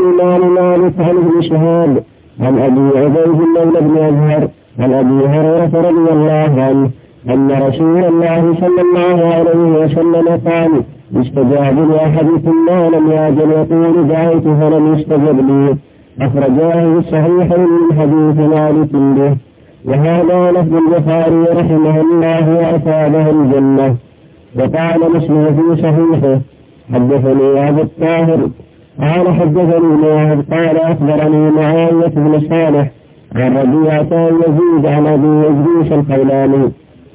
الإمام مالك عن ابن شهاب عن أبي عبيد مولى بن أزهر عن أبي هريرة رضي الله عنه أن رسول الله صلى الله عليه وسلم قال يستجاب لأحدكم ما لم يعجل يقول دعوت فلم يستجب لي. أخرجاه الصحيح من حديث مالك به. وهذا لفظ البخاري رحمه الله وأصابه الجنة. وقال مسلم في صحيحه حدثني أبو الطاهر قال حدثني معاذ قال أخبرني معاوية بن صالح عن ربيعة يزيد عن أبي إدريس الخولاني.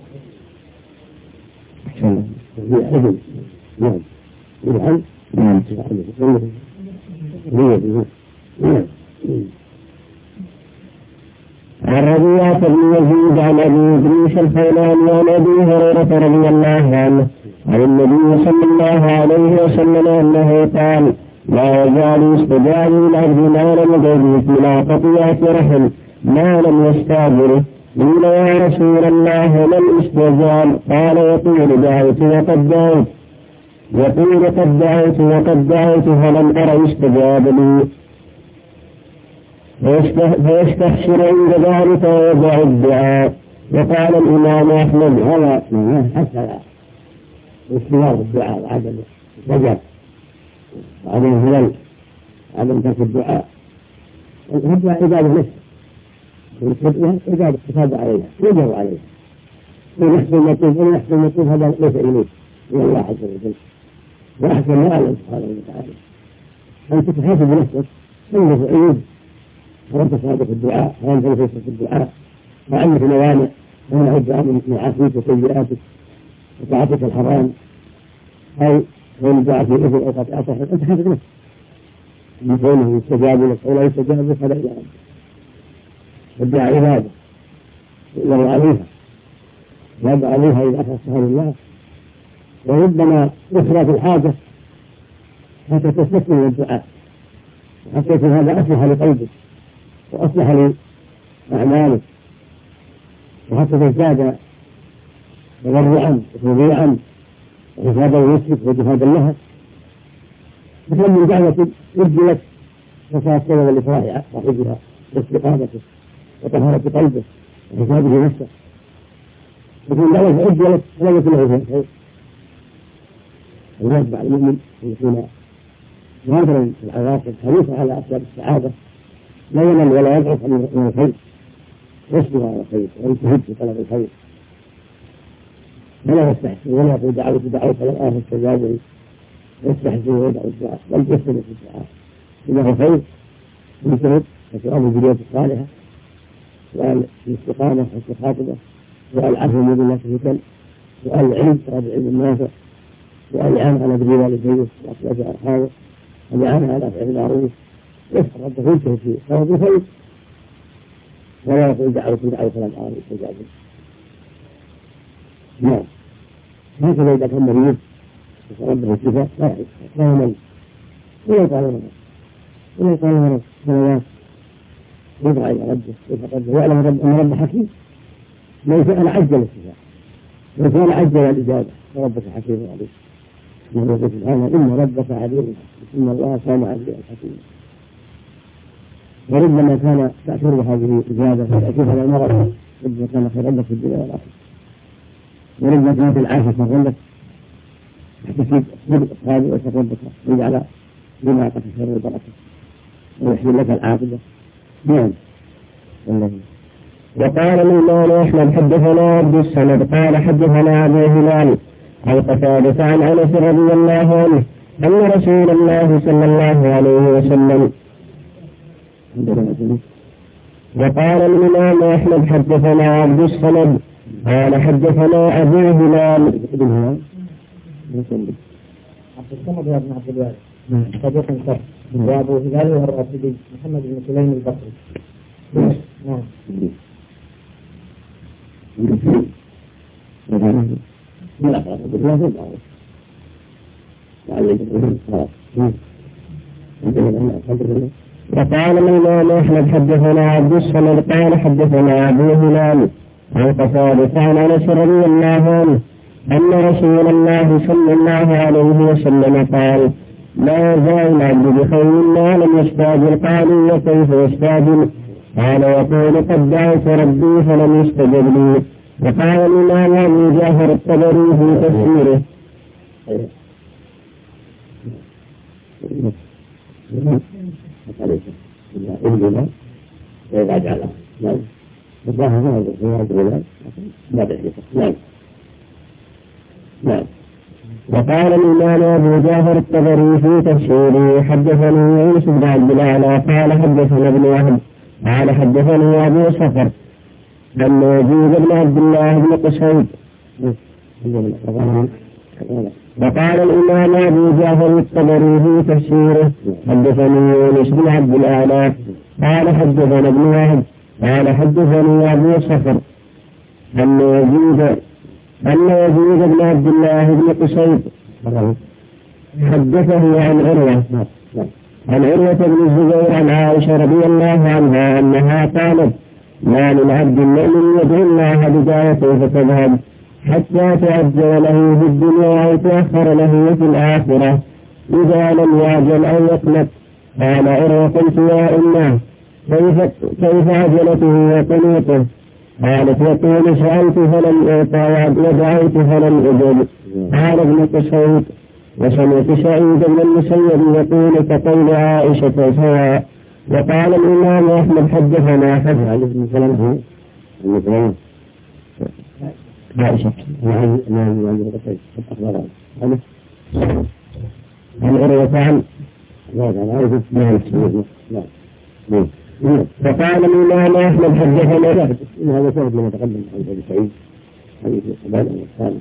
عن ربيعة بن يزيد عن أبي إدريس الخولاني عن أبي هريرة رضي الله عنه عن النبي صلى الله عليه وسلم أنه قال لا يزال يستجاب للعبد ما لم يدرك إلى قطيعة رحم ما لم يستعجله. قيل يا رسول الله ما الاستجاب؟ قال يقول دعوت وقد دعوت يقول قد دعوت وقد دعوت فلم أر يستجاب لي فيستخسر عند ذلك ويدع الدعاء. وقال الإمام أحمد هذا حتى استجاب الدعاء وعدم الرجاء وعدم الهلال وعدم ترك الدعاء. الدعاء عبادة نفسه عبادة اقتصاد عليها يجب عليها من يحسن المطلوب ومن يحسن المطلوب هذا ليس إليه من الله عز وجل. وأحسن ما أعلم سبحانه وتعالى أن تتحاسب بنفسك تنظر عيوب وأنت صادق في الدعاء وأنت نفسك في الدعاء وعندك موانع ومنع الدعاء من معاصيك وسيئاتك وطاعتك الحرام أو كون الدعاء في إثم أو قطيعة رحم أنت حاسب نفسك من كونه يستجاب لك أو لا يستجاب لك هذا إلى أنت. الدعاء عبادة يؤمر عليها يدعى عليها إذا أخذتها لله وربما يخرى في الحاجة حتى تستثني من الدعاء وحتى يكون هذا أصلح لقلبك وأصلح لأعمالك وحتى تزداد تضرعا وتضيعا وحفاظا لنفسك وجهادا لها. مثل من دعوة أجلت فصارت سببا لفرح صاحبها واستقامته وطهارة قلبه وحفاظه نفسه. يكون دعوة أجلت فلا يكون له خير. الواجب على المؤمن أن يكون ناظرا في العواقب حريصا على أسباب السعادة لا ينال ولا يضعف من الخير يصبر على الخير ويجتهد في طلب الخير ولا يستحسن ولا يقول دعوت فلا استجاب لي يستحسن ويدعو الدعاء بل يستمر في الدعاء إنه خير يجتهد وسؤال الذرية الصالحة سؤال الاستقامة والخاطبة سؤال العفو من الناس الفتن سؤال العلم طلب العلم النافع سؤال الإعانة على بر والديه وأصلاح أرحامه والإعانة على فعل المعروف يسأل ربه يجتهد في طلب الخير ولا يقول دعوت فلم أرى استجاب لي. نعم هكذا إذا كان مريض يسأل ربه الشفاء لا يمل ولا يقال مرض سنوات يدعى إلى ربه يتقدم ويعلم أن رب حكيم من فعل عجل الشفاء من فعل عجل الإجابة وربك حكيم عليك. يقول سبحانه إن ربك عليم إن الله كان عليا حكيما. وربما كان تأثير هذه الإجابة وتأثير هذا المرض ربما كان خير لك في الدنيا والآخرة وربما كانت العافية خير لك تحتسب صدق هذه وتقربك ويجعل دماغك خير وبركة ويحسن لك العاقبة. نعم. وقال الإمام أحمد حدثنا عبد الصمد قال حدثنا أبو هلال عن قتادة عن أنس رضي الله عنه أن رسول الله صلى الله عليه وسلم. وقال الإمام أحمد حدثنا عبد الصمد قال حدثنا أبو هلال عبد الصمد يا ابن عبد الوارث صديق صح وأبو هلال الراشدي محمد بن سليم البصري. نعم. وقال الإمام أحمد حدثنا عبد الصمد قال حدثنا أبو هلال عن قتادة عن أنس رضي الله عنه أن رسول الله صلى الله عليه وسلم قال لا يزال العبد بخير ما لم يستعجل. قالوا وكيف يستعجل؟ قال يقول قد دعوت ربي فلم يستجب لي. وقال الإمام أبو جعفر الطبري في تفسيره وقال الإمام أبو جعفر الطبري في تفسيره حدثني يونس بن عبد الأعلى قال حدثنا ابن وهب قال حدثني أبو صخر أن يزيد بن عبد الله بن قصيد. وقال الإمام أبو جعفر الطبري في تفسيره حدثني يونس بن عبد الأعلى قال حدثنا ابن وهب قال حدثني أبو صخر أن يزيد بن عبد الله بن قصيد حدثه عن عروة بن الزبير عن عائشة رضي الله عنها أنها قالت ما من عبد المؤمن يدعو الله بدايته فتذهب حتى تعجل له في الدنيا أو تأخر له في الآخرة إذا لم يعجل أو يقلق. قال عروة قلت يا أمه كيف عجلته وقنوطه؟ قالت يقول سألت فلم أعطى ودعوت فلم أجب. قال ابن قصيد وسمعت سعيد بن المسيب يقول كقول عائشة سواء. وقال الإمام أحمد حدثنا حدث علي بن سلمة عائشة عن عروة عن فقال الإمام أحمد حدثنا هذا سبب لما تقدم عن أبي سعيد حديث القبائل والثاني.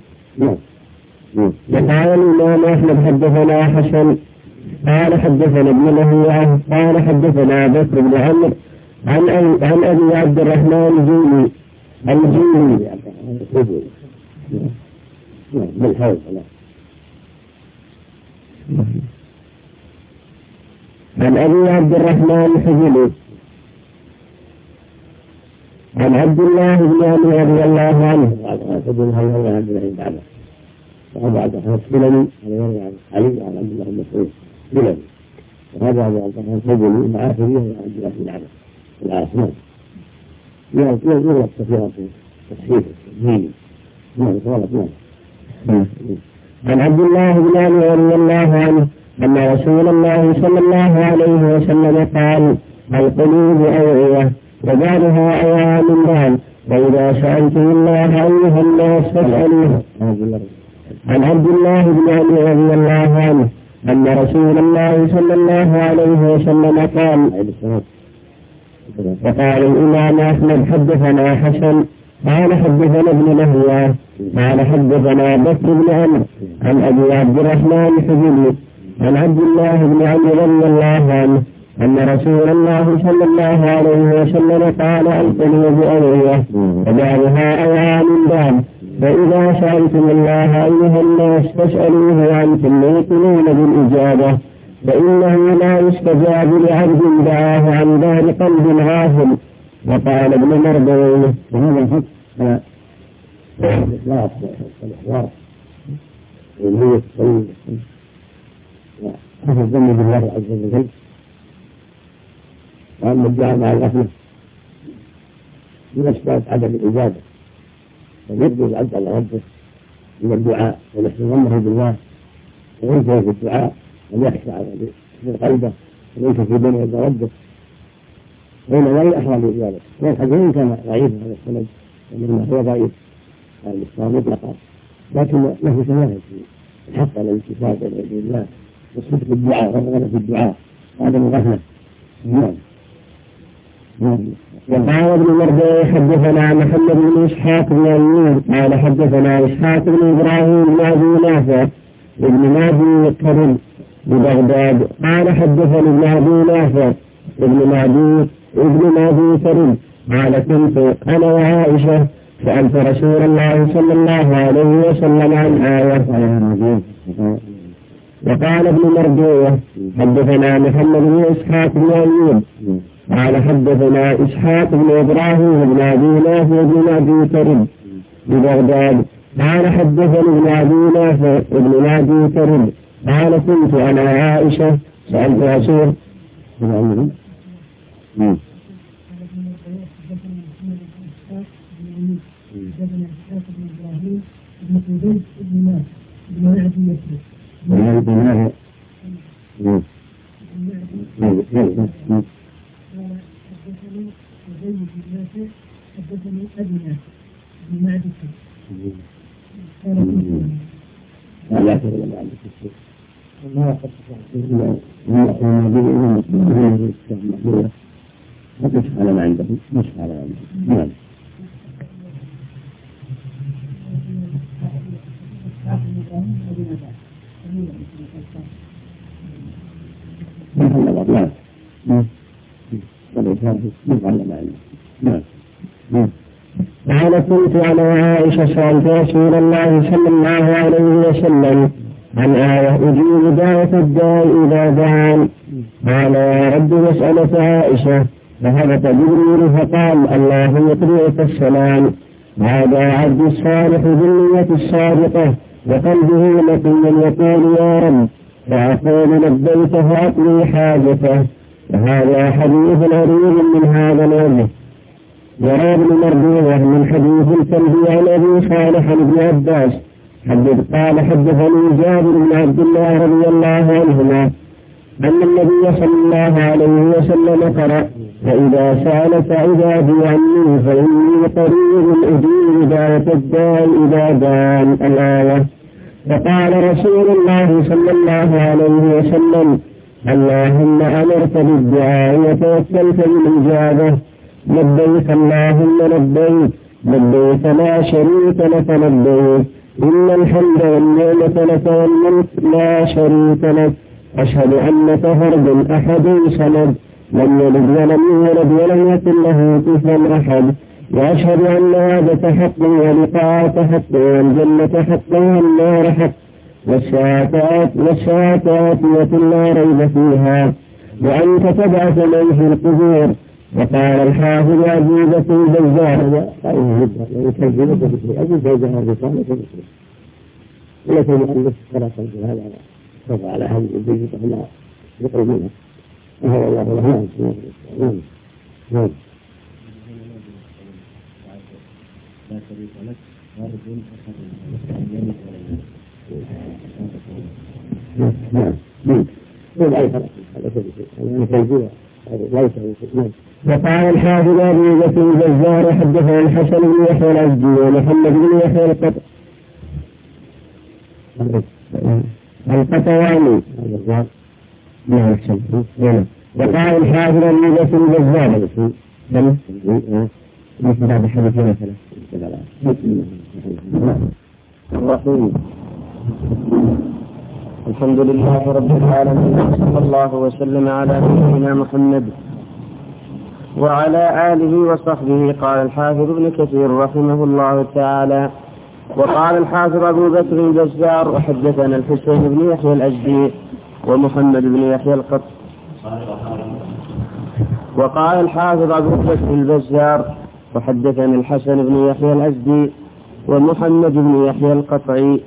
وقال الإمام أحمد حدثنا حسن قال حدثنا ابن لهيعة قال حدثنا بكر بن عمرو عن أبي عبد الرحمن الجيلي بالحوض عن أبي عبد الرحمن الحجلي عن عبد الله بن عمرو رضي الله عنه وهذا عبد الرحمن السلمي علي عن عبد الله بن مسعود سلمي وهذا عبد الرحمن الحجلي مع آخره عبد الله بن عمرو العاصمة يغلط كثيرا في تصحيح الدين. عن عبد الله بن عمرو رضي الله عنه أن رسول الله صلى الله عليه وسلم قال القلوب أوعية وبعضها أوعى من بعض وإذا سألتم الله أيها الناس فاسألوه. عن عبد الله بن عمرو رضي الله عنه أن رسول الله صلى الله عليه وسلم قال. وقال الإمام أحمد حدثنا حسن قال حدثنا ابن لهيعة قال حدثنا بكر بن عمرو عن أبي عبد الرحمن الحجلي عن عبد الله بن عمرو رضي الله عنه أن رسول الله صلى الله عليه وسلم قال القلوب أوعية وبعضها أوعى من بعض فإذا سألتم الله أيها الناس فاسألوه عنكم يوقنون بالإجابة فإنه لا يستجاب لعبد دعاه عن ظهر قلب غافل. وقال ابن مردويه وهذا الحق على الإخلاص والإحضار والنية الطيبة وحسن الظن بالله عز وجل. وأما الدعاء مع الغفلة من أسباب عدم الإجابة فيبدو العبد على ربه من الدعاء ونحن ظنه بالله وينتهي في الدعاء ويخشى على قلبه وينتهي في بين يد ربه بين لا أحوال الإجابة. والحديث كان ضعيف هذا السند ومما هو ضعيف على الإسلام مطلقا لكن له شواهد في الحق على الاتفاق بين يدي الله وصدق الدعاء والرغبة في الدعاء وعدم الغفلة. وقال ابن مردويه حدثنا محمد بن إسحاق بن أيوب قال حدثنا إسحاق بن إبراهيم بن أبي نافع ابن مهدي كرم ببغداد قال حدثني ابن أبي نافع ابن مهدي كرم قال كنت أنا وعائشة سألت رسول الله صلى الله عليه وسلم عن آية. وقال ابن مردويه حدثنا محمد بن إسحاق بن أيوب قال حدثنا إسحاق بن إبراهيم بن أبي نافع بن أبي كرم ببغداد قال حدثني ابن أبي نافع ابن أبي كرم قال كنت أنا عائشة سألت رسول على ما عندهم مش على ما عندهم قال كنت أنا عائشة سألت رسول الله صلى الله عليه وسلم عن آية أجيب دعوة الداء إذا دعان. قال يا رب مسألة عائشة. فهبط جبريل فقال الله يقرئك السلام. هذا عبد الصالح بالنية الصادقة وقلبه نقي يقول يا رب فأقول لبيك فأقضي حاجته. وهذا حديث غريب من هذا الوجه. وروى ابن مردويه من حديث الكلبي عن أبي صالح بن عباس قال حدثني جابر بن عبد الله رضي الله عنهما أن النبي صلى الله عليه وسلم قرأ فإذا سألك عبادي عني فإني قريب أجيب دعوة الداء إذا دعان الآية. فقال رسول الله صلى الله عليه وسلم اللهم أمرت بالدعاء وتوكلت بالإجابة لبيك اللهم لبيك لبيك لا شريك لك لبيك إن الحمد والنعمة لك والملك لا شريك لك أشهد أنك فرد أحد صمد لم يلد ولم يولد ولم يكن له كفوا أحد وأشهد أن وعدك حق ولقاءك حق والجنة حق والنار حق والساعة آتية لا ريب فيها وأنت تبعث من في القبور. وقال الحافظ أبي بكر البزار ولكن المؤلف قرأ هذا رفع على هذه البيت فلا يقرب منها وهو الله له نعم لا شريك لك وارجو وقال الحافظ أبي بكر البزار حدثنا الحسن بن يحيى الأزدي ومحمد بن يحيى القطواني وقال الحافظ أبي بكر البزار مثل هذا الحديث مثلا الرحيم. الحمد لله رب العالمين صلى الله وسلم على نبينا محمد وعلى آله وصحبه. قال الحافظ ابن كثير رحمه الله تعالى وقال الحافظ أبو بكر البزار وحدثنا الحسين بن يحيى الأزدي ومحمد بن يحيى القط. وقال الحافظ أبو بكر البزار وحدثنا الحسن بن يحيى الأزدي ومحمد بن يحيى القطعي.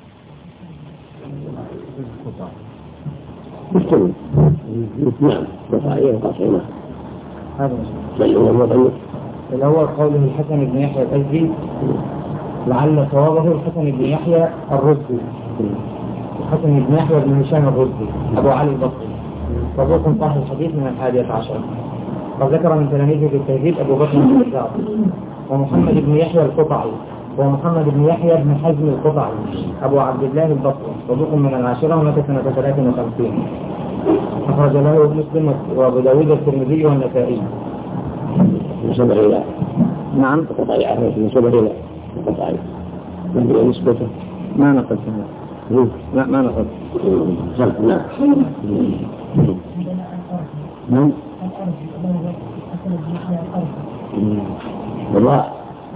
الأول قوله الحسن بن يحيى الأزدي لعل صوابه الحسن بن يحيى الرزي الحسن بن يحيى بن هشام الرزي أبو علي البصري صدوق صاحب الحديث من 11. قد ذكر من تلاميذه في التهذيب أبو بكر بن الجزار ومحمد بن يحيى القطعي ومحمد بن يحيى بن حزم القطعي أبو عبد الله البصري صدوق من 10 ومات سنة 53. أخرج له مسلم وأبو داود الترمذي والنسائي. نسبة إلى نعم قطعي عرف نسبة إلى قطعي من نسبته ما نقل لا ما نقل نعم بالراء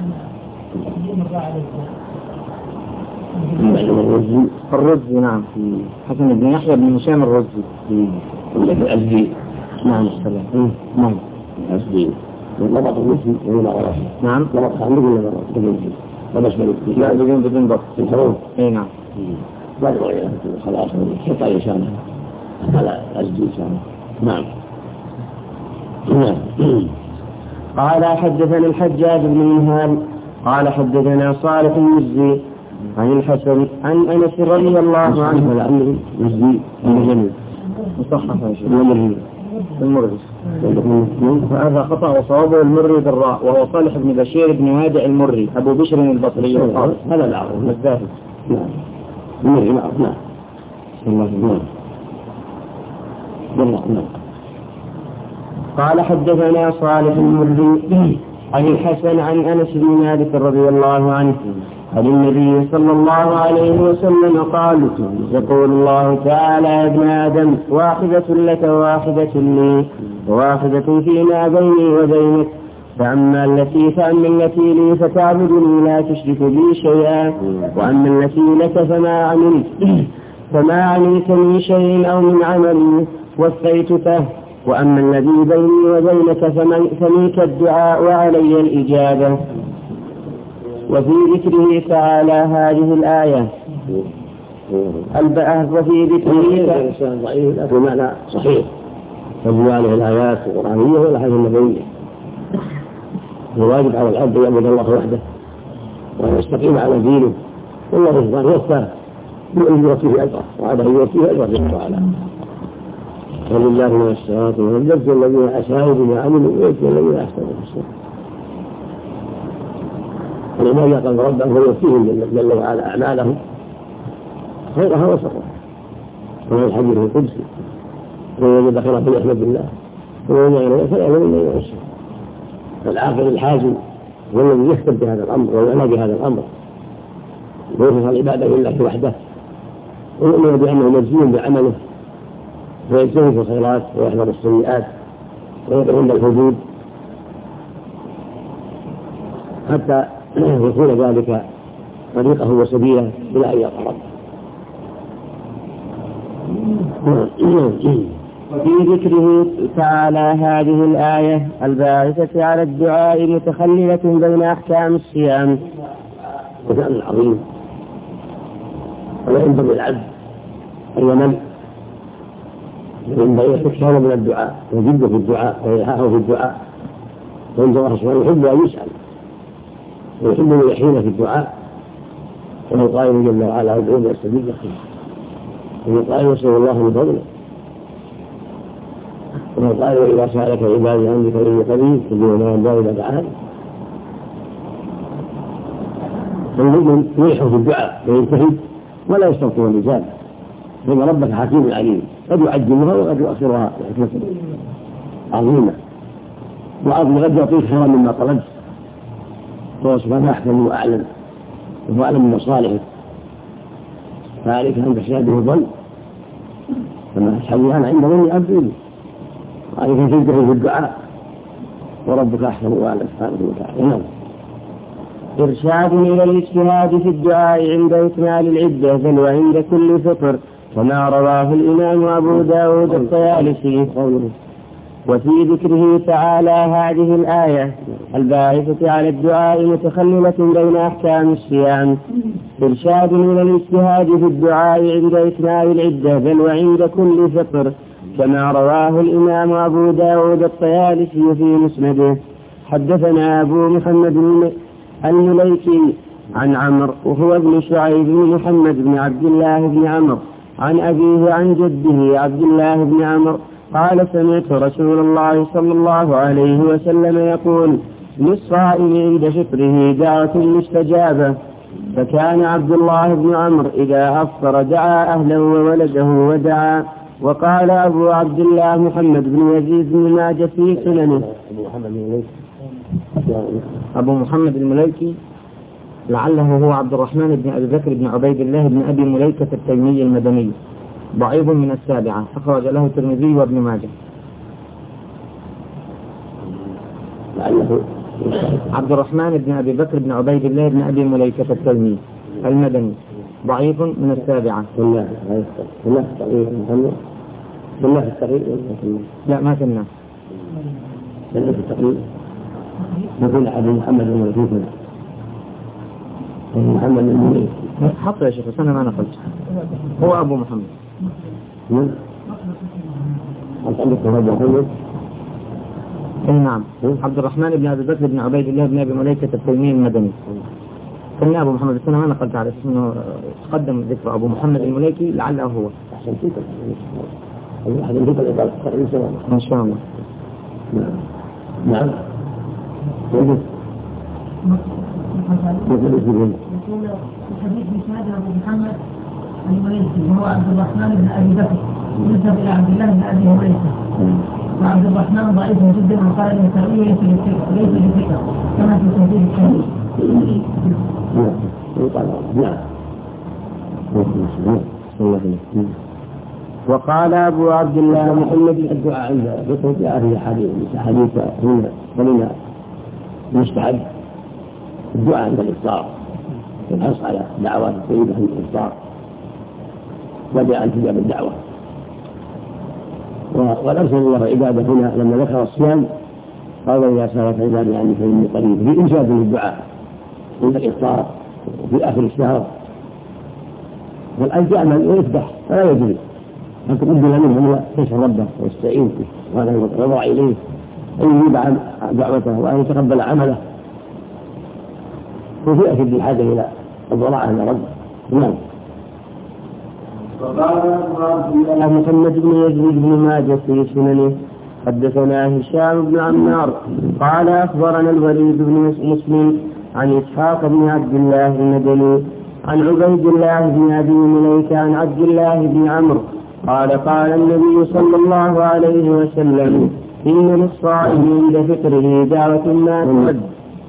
الرزي نعم حسن بن يحيى بن هشام الرزي الأزدي نعم السلام نعم الأزدي لبط المسلم وهنا غلط نعم لبط عندك ولا غلط لا بدون ضبط الحروف اي نعم بدر إلى خلاص حتى لسانه على أجل لسانه. نعم. قال حدثنا الحجاج بن منهال قال حدثنا صالح المزي عن الحسن عن أنس رضي الله عنه المري هذا خطأ وصوابه المري بالراء وهو صالح بن بشير بن وادع المري أبو بشر البصري هذا العرض الزاهد. نعم المري معروف. نعم نعم. قال حدثنا صالح المري عن الحسن عن أنس بن مالك رضي الله عنه عن النبي صلى الله عليه وسلم قال يقول الله تعالى يا ابن آدم واحدة لك واحدة لي وواحدة فيما بيني وبينك فأما التي لي فتعبدني لا تشرك بي شيئا وأما التي لك فما عملت من شيء أو من عمل وفيتك وأما الذي بيني وبينك فمنك الدعاء وعلي الإجابة. وفي ذكره تعالى هذه الآية وفي ذكره ضعيف بمعنى صحيح تدل عليه الآيات القرآنية والأحاديث النبوية. الواجب على العبد أن يعبد الله وحده وأن يستقيم على دينه والله سبحانه وتعالى يؤتيه أجره وعلى أن يؤتيه أجره جل وعلا. ولله من السماوات والأرض يجزي الذين أساءوا بما عملوا ويجزي الذين أحسنوا بالحسنى. ولما قال ربهم فيوفيهم جل وعلا أعمالهم خيرها وشرها ومن الحديث القدسي ومن وجد خيرا فليحمد الله ومن وجد غيره فلا يؤمن إلا بالشر. فالعاقل الحازم هو الذي يهتم بهذا الأمر ويعنى بهذا الأمر ويخلص العبادة لله وحده ويؤمن بأنه مجزي بعمله ويجتهد في الخيرات ويحذر السيئات ويقف عند الحدود حتى يكون ذلك طريقه وسبيله إلى أن يلقى ربه. وفي ذكره تعالى هذه الآية الباعثة على الدعاء متخللة بين أحكام الصيام. وكان عظيم ولا ينبغي العبد أن يمل ينبغي يستكثر من الدعاء ويجد في الدعاء ويلحقه في الدعاء وإن الله سبحانه يحب أن يسأل ويحب أن يحين في الدعاء وهو قائل جل وعلا ادعوني أستجيب لكم وهو قائل يسأل الله من فضله وهو قائل وإذا سألك عبادي عني فإني قريب أجيب ما ينبغي إذا دعاني. فالمؤمن يلح في الدعاء ويجتهد ولا يستبطئ الإجابة فإن ربك حكيم عليم قد يعجلها وقد يؤخرها بحكمة عظيمة وقد يعطيك خيرا مما طلبت وهو سبحانه أحكم وأعلم وهو أعلم من مصالحك فعليك أن تحسن به الظن فما تحولها عند ظن عبده وعليك أن تجتهد في الدعاء وربك أحكم وأعلم سبحانه وتعالى. إرشاد إلى الاجتهاد في الدعاء عند إكمال العدة بل وعند كل فطر كما رواه الإمام أبو داود الطيالسي. وفي ذكره تعالى هذه الآية الباعثة على الدعاء متخللة بين أحكام الصيام. إرشاد إلى الاجتهاد في الدعاء عند إكمال العدة بل وعند كل فطر كما رواه الإمام أبو داود الطيالسي في مسنده. حدثنا أبو محمد المليكي عن عمرو وهو ابن شعيب بن محمد بن عبد الله بن عمرو عن أبيه عن جده عبد الله بن عمرو قال سمعت رسول الله صلى الله عليه وسلم يقول للصائم عند فطره دعوة مستجابة. فكان عبد الله بن عمرو إذا أفطر دعا أهله وولده ودعا. وقال أبو عبد الله محمد بن يزيد بن ماجه في سننه. أبو محمد المليكي لعله هو عبد الرحمن بن أبي بكر بن عبيد الله بن أبي مليكة التيمي المدني ضعيف من السابعة أخرج له الترمذي وابن ماجه. عبد الرحمن بن أبي بكر بن عبيد الله بن أبي مليكة التيمي المدني ضعيف من السابعة. لا ما كنا نقول أبو محمد المليكي محمد المليكي حط يا شيخ بس أنا ما نقلت هو أبو محمد. اي نعم عبد الرحمن بن ابي بكر بن عبيد الله بن ابي مليكة التيمي المدني. كنا ابو محمد بس انا ما نقلت على اسمه تقدم ذكر ابو محمد المليكي لعله هو. احسن فيك الواحد يملك الإطلاق ان شاء الله. نعم يقول الحديث بإسناد أبو محمد المليكي وهو عبد الرحمن بن أبي بكر يذهب إلى عبد الله بن أبي مليكة وعبد الرحمن ضعيف جدا وقال النسائي ليس بثقة كما في تهذيب الحديث. نعم. وقال أبو عبد الله محمد الدعاء عند ذكر جاء في حديث هنا ولنا مستحب الدعاء عند الإفطار والحرص على دعوات الطيبة عند الإفطار وجاء عن تجاب الدعوة. والأرسل الله عباده هنا لما ذكر الصيام قال إذا سارت عبادي عني فإني قريب في إنشاد للدعاء عند الإفطار في آخر الشهر. والأجزاء من يفتح فلا يجوز أن تقبل منه هو يشعر ربه ويستعين وأن يضع إليه أن يجيب عن دعوته وأن يتقبل عمله وفي أشد الحاجة إلى الضراعة عند ربه. نعم. وقال أبو عبد الله محمد بن يزيد بن ماجه في سننه حدثنا هشام بن عمار قال أخبرنا الوليد بن مسلم عن إسحاق بن عبد الله المدني عن عبيد الله بن أبي مليكة عن عبد الله بن عمرو قال قال النبي صلى الله عليه وسلم إن للصائم عند فطره دعوة ما تود.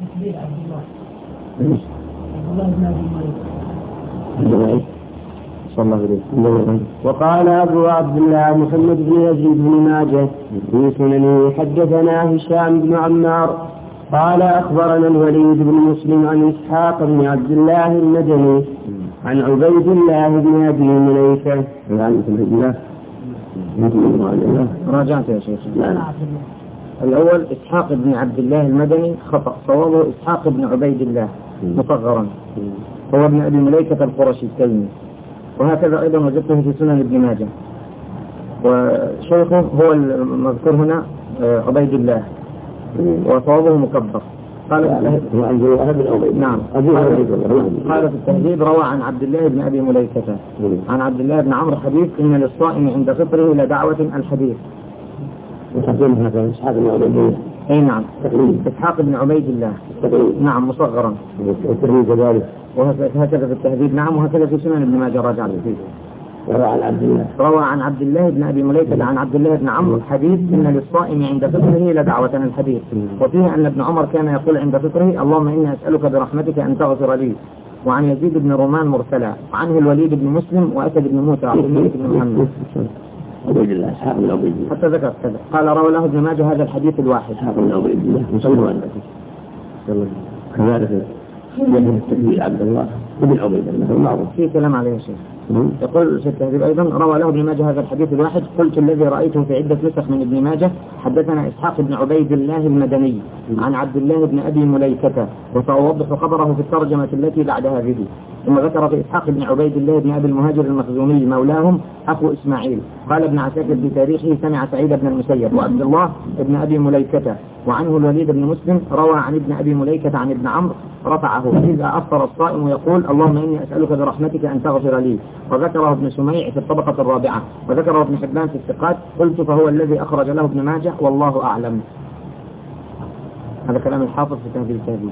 صلى الله عليه وسلم. وقال أبو عبد الله محمد بن يزيد بن ماجه في سننه حدثنا هشام بن عمار قال أخبرنا الوليد بن مسلم عن إسحاق بن عبد الله المدني عن عبيد الله بن أبي مليكة. راجعت يا شيخ. الأول إسحاق بن عبد الله المدني خطأ صوابه إسحاق بن عبيد الله مصغرا هو ابن أبي مليكة القرشي التيمي. وهكذا أيضا وجدته في سنن ابن ماجه وشيخه هو المذكور هنا عبيد الله وصوابه مكبر. قال نعم قال في التهذيب روى عن عبد الله بن أبي مليكة عن عبد الله بن عمرو حديث إن للصائم عند فطره لدعوة الحديث. إسحاق بن عبيد الله. أي نعم إسحاق بن عبيد الله نعم مصغرا كذلك وهكذا في التهذيب نعم وهكذا في سنن ابن ماجه راجع فيه. روى عن عبد الله بن أبي مليكة عن عبد الله بن عمرو حديث إن للصائم عند فطره لدعوة الحديث وفيه أن ابن عمر كان يقول عند فطره اللهم إني أسألك برحمتك أن تغفر لي. وعن يزيد بن رومان مرسلا وعنه الوليد بن مسلم وأسد بن موسى عبد الملك بن محمد حتى ذكر كذا قال روى له ابن ماجه هذا الحديث الواحد. كذلك يجب التكبير عبد الله وابن عبيد الله معروف في كلام عليه شيء. يقول في التهذيب أيضا روى له ابن ماجه هذا الحديث الواحد قلت الذي رأيته في عدة نسخ من ابن ماجه حدثنا إسحاق بن عبيد الله المدني عن عبد الله بن أبي مليكة وسأوضح خبره في الترجمة التي بعد هذه. ثم ذكر في إسحاق بن عبيد الله بن أبي المهاجر المخزومي مولاهم أخو إسماعيل قال ابن عساكر في تاريخه سمع سعيد بن المسيب وعبد الله بن أبي مليكة وعنه الوليد بن مسلم روى عن ابن أبي مليكة عن ابن عمرو رفعه إذا أفطر الصائم يقول اللهم إني أسألك برحمتك أن تغفر لي. وذكره ابن سميع في الطبقة الرابعة وذكره ابن حبان في الثقات قلت فهو الذي أخرج له ابن ماجه والله أعلم. هذا كلام الحافظ في تهذيب التهذيب.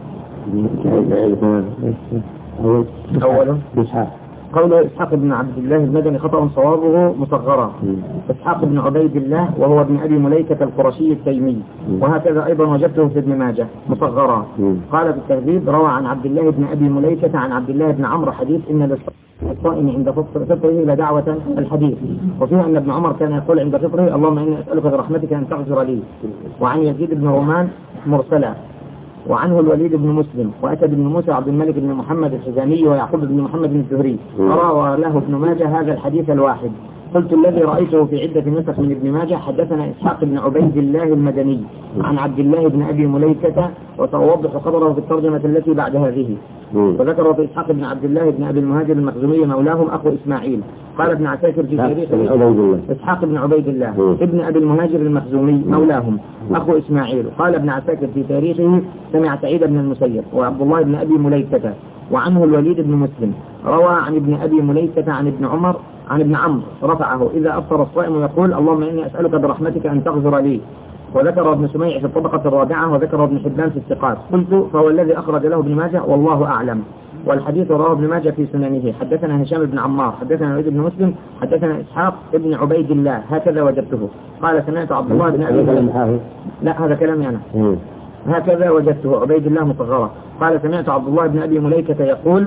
أولا قوله إسحاق بن عبد الله المدني خطأ صوابه مصغرا إسحاق بن عبيد الله وهو ابن أبي مليكة القرشي التيمي وهكذا أيضا وجدته في ابن ماجه مصغرا. قال في التهذيب روى عن عبد الله بن أبي مليكة عن عبد الله بن عمرو حديث إن للصائم عند فطره لدعوة الحديث وفيها أن ابن عمر كان يقول عند فطره اللهم إني أسألك برحمتك أن تغفر لي. وعن يزيد بن رومان مرسلا وعنه الوليد بن مسلم وأسد بن موسى عبد الملك بن محمد الحزامي ويعقوب بن محمد بن الزهري روى له ابن ماجه هذا الحديث الواحد. قلت الذي رأيته في عدة نسخ من ابن ماجه حدثنا إسحاق بن عبيد الله المدني عن عبد الله بن أبي مليكة وسأوضح خبره في الترجمة التي بعد هذه. وذكر في إسحاق بن عبد الله بن أبي المهاجر المخزومي مولاهم أخو إسماعيل. قال ابن عساكر في تاريخه إسحاق بن عبيد الله ابن أبي المهاجر المخزومي مولاهم أخو إسماعيل. قال ابن عساكر في تاريخه سمع سعيد بن المسيب وعبد الله بن أبي مليكة وعنه الوليد بن مسلم روى عن ابن أبي مليكة عن ابن عمرو رفعه: إذا أفطر الصائم يقول اللهم إني أسألك برحمتك أن تغفر لي. وذكر ابن سميع في الطبقة الرابعة وذكر ابن حبان في الثقات. قلت فهو الذي أخرج له ابن ماجه والله أعلم. والحديث رواه ابن ماجه في سننه. حدثنا هشام بن عمار حدثنا الوليد بن مسلم حدثنا إسحاق بن عبيد الله هكذا وجدته. قال سمعت عبد الله بن أبي مليكة. لا هذا كلامي أنا. هكذا وجدته عبيد الله مصغرة. قال سمعت عبد الله بن أبي مليكة يقول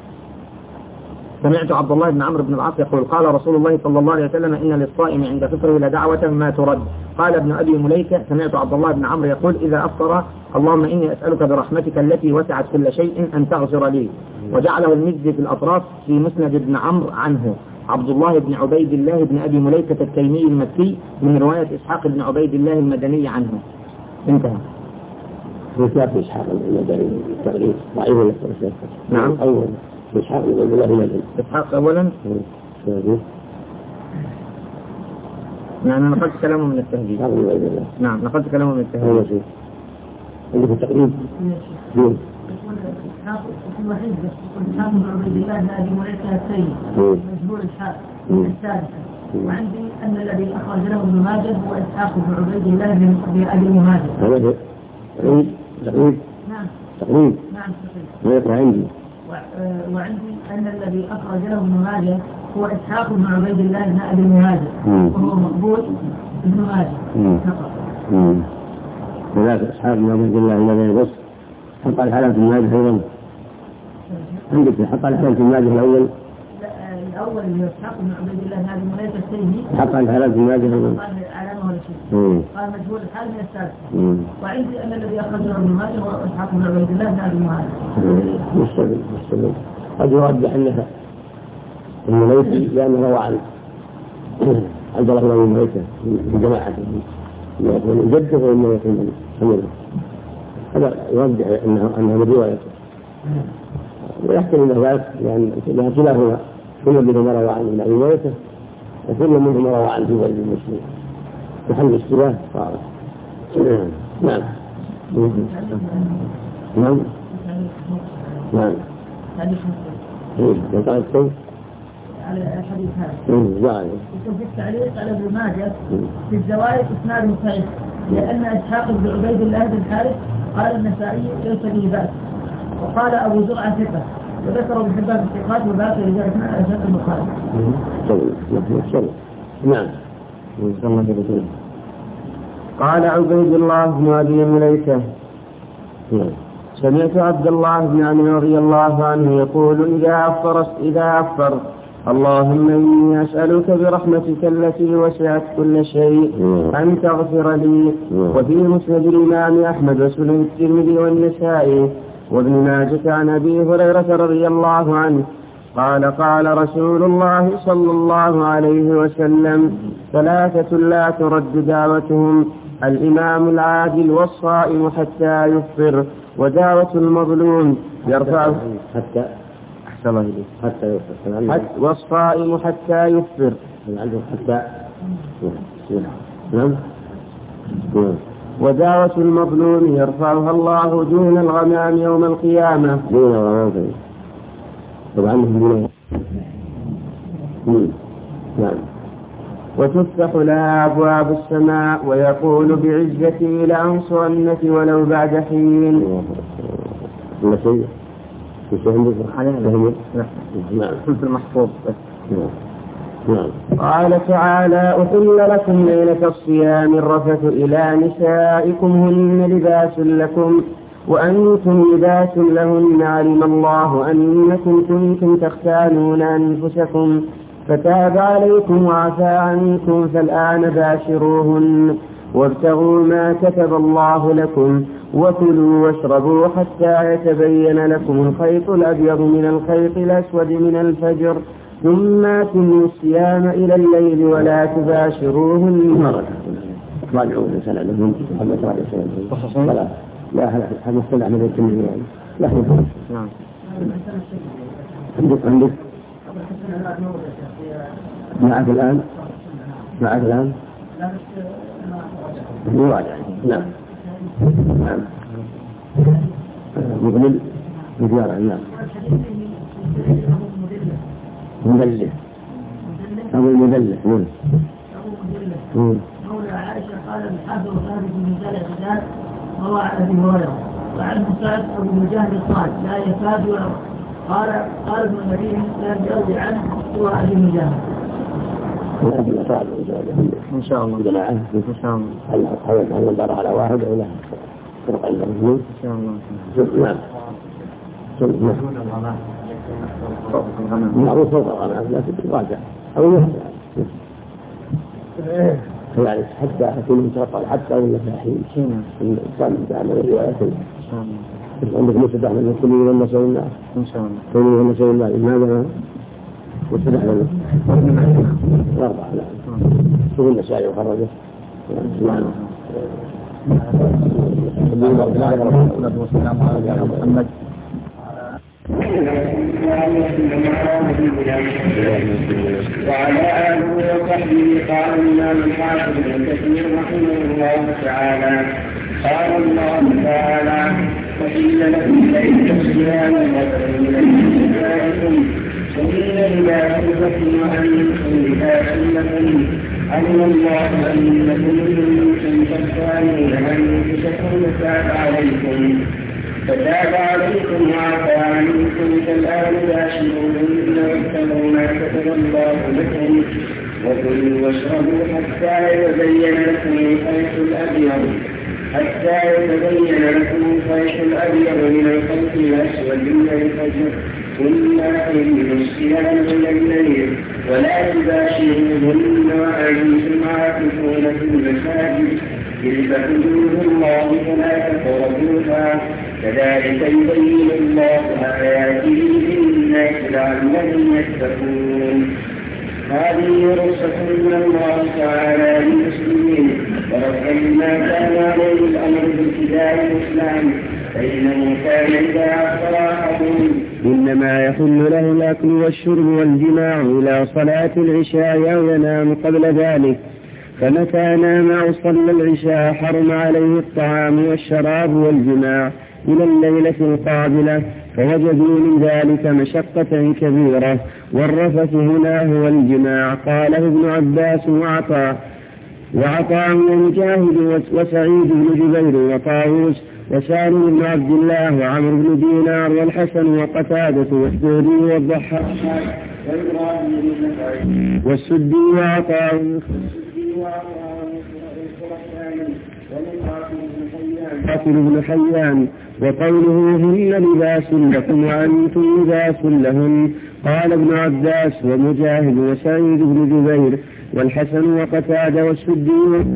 سمعت عبد الله بن عمرو بن العاص يقول قال رسول الله صلى الله عليه وسلم إن للصائم عند فطره لدعوة ما ترد. قال ابن أبي مليكة سمعت عبد الله بن عمرو يقول إذا أفطر اللهم إني أسألك برحمتك التي وسعت كل شيء أن تغفر لي. وجعله المجزي في الأطراف في مسند ابن عمرو عنه عبد الله بن عبيد الله بن أبي مليكة التيمي المكي من رواية إسحاق بن عبيد الله المدني عنه. انتهى. رسالة إسحاق المدني التغليف ضعيف ولا نعم أول إسحاق بن عبد الله المدني إسحاق أولا أنا نقلت كلامه من التهذيب. نعم نقلت كلامه من التهذيب. عندك التقريب إسحاق الوحيد بس إسحاق بن عبيد الله بن أبي مليكة التيمي مجهول إسحاق السادسة. وعندي أن الذي أخرج له ابن ماجه هو إسحاق بن عبيد الله بن أبي المهاجر. هذا تقريب. نعم تقريب. نعم تقريب. عندي. وعندي أن الذي أخرج له ابن ماجه هو إسحاق بن عبيد الله بن أبي المهاجر وهو مقبول ابن ماجه فقط. وذاك إسحاق بن عبيد الله الذي يبص حط على حالة الماجه أيضا. عندك حط على حالة الماجه الأول. الأول اللي هو إسحاق بن عبيد الله بن أبي مليكة التيمي حط على حالة الماجه أيضا. قال علامة ولا شيء. قال مجهول الحال من السادسة. وعندي أن الذي أخرج له ابن ماجه هو إسحاق بن عبيد الله بن أبي المهاجر. مستقبل. قد يرجح أنها المليكي لأنه روى عن عبد الله بن أبي مليكة في جماعته يكون جده وإنه يكون حمله. هذا يرجح أنها من روايته. ويحتمل ذلك لأن كلاهما كل منهما روى عن ابن أبي مليكة وكل منهما روى عن جبل المسلم. محل اشتباه صار. نعم. نعم. نعم. على الحديث هذا يكون في التعليق على ابن ماجه في الزوائد إسناد صحيح لأن إسحاق بن عبيد الله بن الحارث قال النسائي ليس به بأس وقال أبو زرعة ثقة وذكر ابن حبان في الثقات وباقي رجال أشهر البخاري. نعم. قال عبيد الله بن أبي مليكة سمعت عبد الله بن عمرو رضي الله عنه يقول إذا أفطر اللهم إني أسألك برحمتك التي وسعت كل شيء أن تغفر لي. وفي مسند الإمام أحمد وسنن الترمذي والنسائي وابن ماجه عن أبي هريرة رضي الله عنه قال رسول الله صلى الله عليه وسلم ثلاثة لا ترد دعوتهم الإمام العادل والصائم حتى يفطر ودعوة المظلوم يرفع حتى يفطر والصائم حتى يفطر حتى نعم. ودعوة المظلوم يرفعها الله دون الغمام يوم القيامة. دون الغمام طبعا نعم. وتفتح لها أبواب السماء ويقول بعزتي لأنصرنك ولو بعد حين. المحفوظ. قال تعالى أحل لكم ليلة الصيام الرفث إلى نسائكم هن لباس لكم وأنتم لباس لهن علم الله أنكم كنتم تختانون أنفسكم فتاب عليكم وعفى عنكم فالآن باشروهن وابتغوا ما كتب الله لكم وكلوا واشربوا حتى يتبين لكم الخيط الأبيض من الخيط الأسود من الفجر ثم أتموا الصيام إلى الليل ولا تباشروهن. لا هذا مصطلح من التلميذ يعني لا نعم. عندك معك الآن يعني نعم مغلل مجارة نعم مدلس أبو المدلس مولى عائشة قال الحافظ ثابت بن مجال الحداد روى عن أبي هريرة وعن مسعد أبو مجاهد قال لا يكاد قال ابن النبي لا يروي عنه سوى أبي مجاهد. إن شاء الله جماعة إن شاء الله هل ندار على واحد أو لا فرق المسلمين إن شاء الله. نعم معروف فوق الغنم لكن راجع أو يعني حتى يكون متوقع حتى ولا فاحين الإنسان يعمل الروايات عندك مسجد أحمد يقول لي لما سوي الناس إن شاء الله يقول لي لما سوي الناس لماذا مسجد أحمد أربعة لا شوف النسائي وخرجه نعم والسلام على محمد وعلى آله وصحبه. قال الإمام الحافظ ابن كثير رحمه الله تعالى قال الله تعالى وحل لكم ليلة الصيام وقيل لكم وحل لباس لكم وأنتم لباس لكم علم الله أنكم كنتم تختارون أنفسكم فتاب عليكم وعفى عنكم فالآن باشروهن واتقوا ما كتب الله لكم وكلوا واشربوا حتى يتبين لكم الخيط الأبيض من الخيط الأسود من الفجر ثم أتموا الصيام إلى الليل ولا تباشروهن وأنتم عاكفون في المساجد تلك حدود الله فلا تقربوها كذلك يبين الله آياته للناس لعلهم يتقون. هذه رخصة من الله تعالى للمسلمين ورفع ما كان عليه الأمر بابتداء الإسلام فإنه كان إذا أخر أحدهم إنما يحل له الأكل والشرب والجماع إلى صلاة العشاء أو ينام قبل ذلك، فمتى نام أو صلى العشاء حرم عليه الطعام والشراب والجماع إلى الليلة القابلة، فوجدوا من ذلك مشقة كبيرة. والرفث هنا هو الجماع. قاله ابن عباس وعطاء ومجاهد وسعيد بن جبير وطاووس وسالم بن عبد الله وعمر بن دينار والحسن وقتادة والزهري والضحاك والسدي وعطاء قاتل بن حيان. وقوله هن لباس لكم وأنتم لباس لهم. قال ابن عباس ومجاهد وسعيد بن جبير والحسن وقتادة والسدي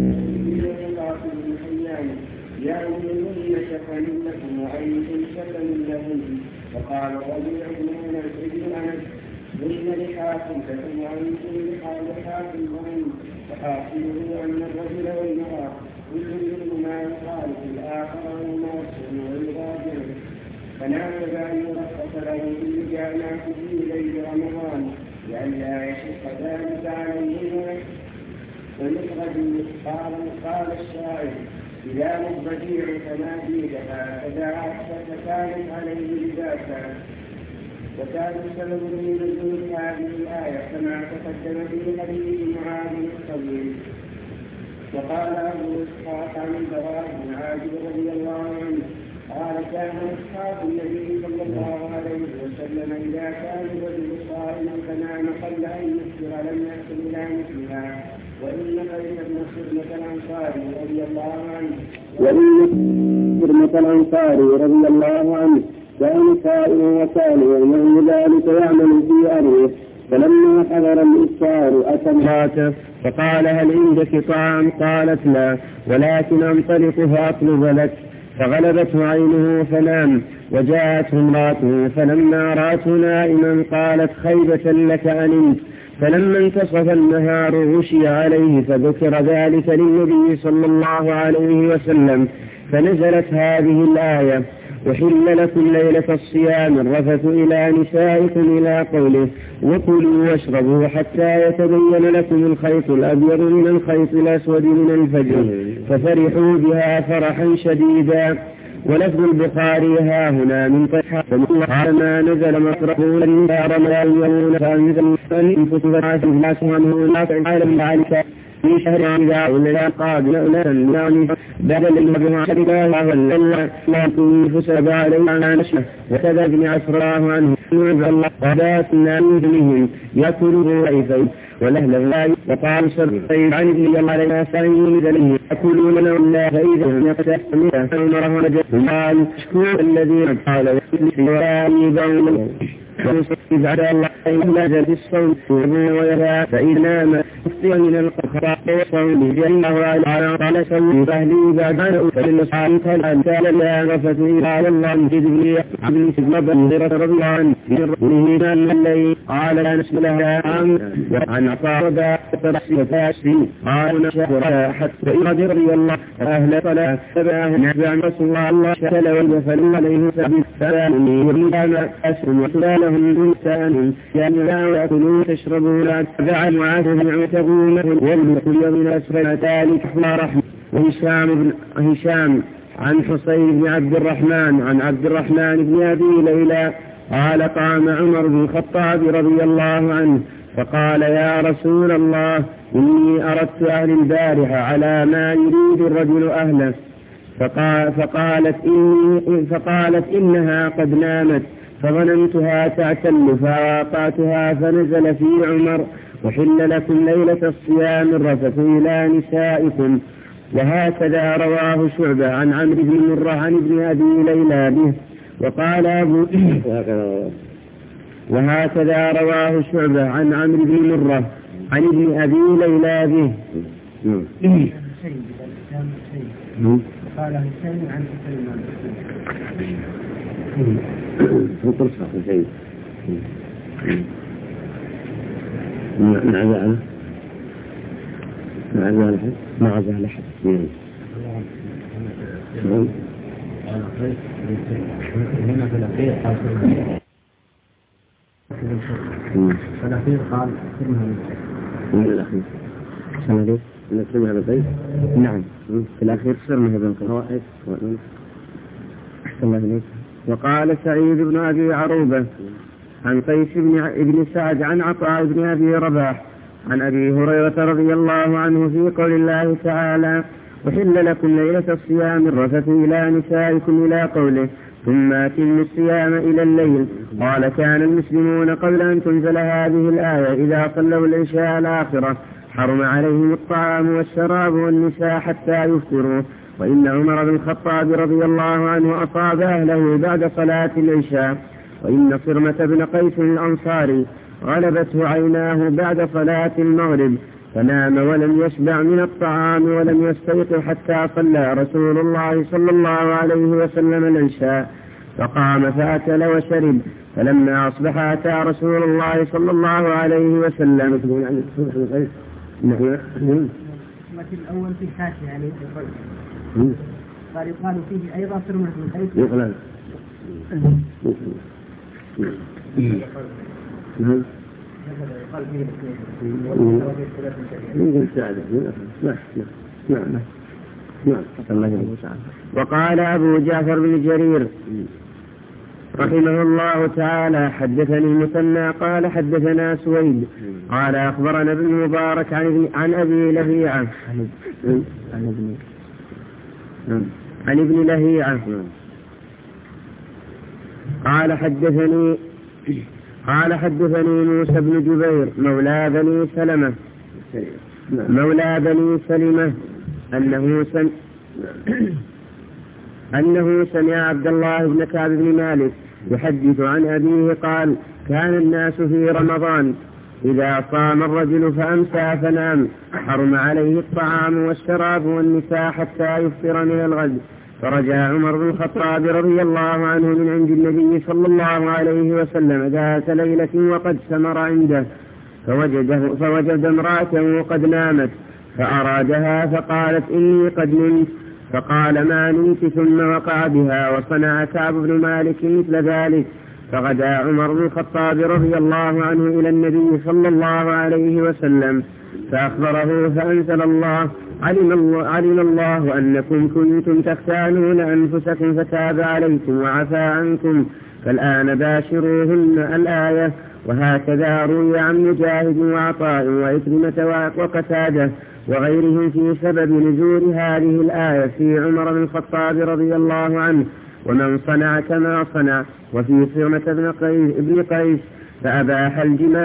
وقال ربيع بن أنس إن لحاكم فكم وأنتم لحاكم وحاكمه أن الرجل والمرأة كل منهما يقال في الآخر وموصل ويراجع، فناسب أن يرخص له بالمجامعة في ليل رمضان لئلا يشق ذلك عليه ويخرج. قال الشاعر إذا مضجيع فناديدها فكانت عليه لباسا. وكان السبب من نزول هذه الآية كما تقدم في حديث معاذ الطويل. وقال أبو إسحاق عن البراء بن عازب رضي الله عنه قال كان أصحاب النبي صلى الله عليه وسلم إذا كان الرجل صائما فنام قبل أن يفطر لم يحصل إلى مثلها. وإن قيس بن سلمة الأنصاري رضي الله عنه كان صائما وكان يعمل ذلك يعمل في أرضه، فلما حضر الإفطار أتى امرأته فقال هل عندك طعام؟ قالت لا، ولكن أنطلق فأطلب لك. فغلبته عينه فنام. وجاءته امرأته فلما رأته نائما قالت خيبة لك أنمت. فلما انتصف النهار غشي عليه فذكر ذلك للنبي صلى الله عليه وسلم فنزلت هذه الآية: وحل لكم ليلة الصيام الرفث إلى نسائكم إلى قوله: وكلوا واشربوا حتى يتبين لكم الخيط الأبيض من الخيط الأسود من الفجر، ففرحوا بها فرحا شديدا. ولفظ البخاري ها هنا من فتحة قال: ما نزل مطرقه للنار ما يومون فأنزل أنفسهم الناس وأنه لا تعلم ذلك في شهر إذا إلا قابل أولا بعد الإنهاء شرك الله والله لا تنفسب عليها نشأ. وكذا ابن عسراه عنه نعز الله وذاتنا منهم يأكله رئيسين ولهله لا وقال سبيل عن ابن الله علينا سعين ذلك يأكلون له الله فإذا هم يقتسمون عمره رجل قال: اشكوا الذين قال ولا يبعون ويصيب على الله لا زال الصوت ويرى فإذا نام يفتي من القرى وصوم جله على سوء فهلي بعد أن فللصحابي فالأنتال لا غفت إلى الله جدبني عبد سبب نظرة رضي الله عنه من الليل قال: لا نسل لها عن عطارد ترسي قال: نشهر حتى إرد رضي الله أهل فلا تبعه نبع رسول الله شكل والبفل عليه سبيل فلاني وريدان أسهم وسلالهم الإنسان يعني لا يأكلوا تشربوا لا تبع معاذهم يعتقون والبكل من أسفل ذلك رحمة. وهشام عن حسين بن عبد الرحمن عن عبد الرحمن بن أبي ليلى قال: قام عمر بن الخطاب رضي الله عنه فقال: يا رسول الله إني أردت أهل البارحة على ما يريد الرجل أهله، فقالت إنها قد نامت فظننتها تعتل فواقعتها، فنزل في عمر: وحل لكم ليلة الصيام الرفث إلى نسائكم. وهكذا رواه شعبة عن عمرو بن مرة عن ابن أبي ليلى به. وهكذا رواه شعبة عن عمرو بن مرة عن ابن أبي ليلى به. قال هشام عن حسين مع زال حد هنا في الأخير فالأخير قال: من الأخير سنة نسمها بالبيت. نعم في الأخير سرنا بالقراءة. أحسن الله إليك. وقال سعيد بن أبي عروبة عن قيس بن سعد عن عطاء بن أبي رباح عن أبي هريرة رضي الله عنه في قول الله تعالى: وحل لكم ليلة الصيام الرفث إلى نسائكم إلى قوله: ثم أتموا الصيام إلى الليل. قال: كان المسلمون قبل أن تنزل هذه الآية إذا صلوا العشاء الآخرة حرم عليهم الطعام والشراب والنساء حتى يفطروا. وإن عمر بن الخطاب رضي الله عنه أصاب أهله بعد صلاة العشاء. وإن صرمة بن قيس الأنصاري غلبته عيناه بعد صلاة المغرب فنام ولم يشبع من الطعام ولم يستيقظ حتى صلى رسول الله صلى الله عليه وسلم العشاء، فقام فأكل وشرب. فلما أصبح أتى رسول الله صلى الله عليه وسلم. لكن الأول في حاشية يعني قال يقال فيه أيضا صرمة بن قيس يقال وقال أبو جعفر بن جرير رحمه الله تعالى: حدثني المثنى قال حدثنا سويد قال أخبرنا ابن مبارك عن أبي لهيعة عن ابن لهيعة قال حدثني موسى بن جبير مولى بني سلمة أنه سمع عبد الله بن كعب بن مالك يحدث عن أبيه قال: كان الناس في رمضان إذا صام الرجل فأمسى فنام حرم عليه الطعام والشراب والنساء حتى يفطر من الغد. فرجع عمر بن الخطاب رضي الله عنه من عند النبي صلى الله عليه وسلم ذات ليلة وقد سمر عنده فوجد امرأته قد نامت فأرادها فقالت: إني قد نمت. فقال ما نيت ثم وقع بها. وصنع كعب بن مالك مثل ذلك. فغدا عمر بن الخطاب رضي الله عنه إلى النبي صلى الله عليه وسلم فأخبره فأنزل الله علم الله أنكم كنتم تختانون أنفسكم فتاب عليكم وعفى عنكم فالآن باشروهن الآية. وهكذا روي عن مجاهد وعطاء وإكرمة وقتادة وغيرهم في سبب نزول هذه الآية في عمر بن الخطاب رضي الله عنه ومن صنع كما صنع. وفي صيغة ابن قيس فأباح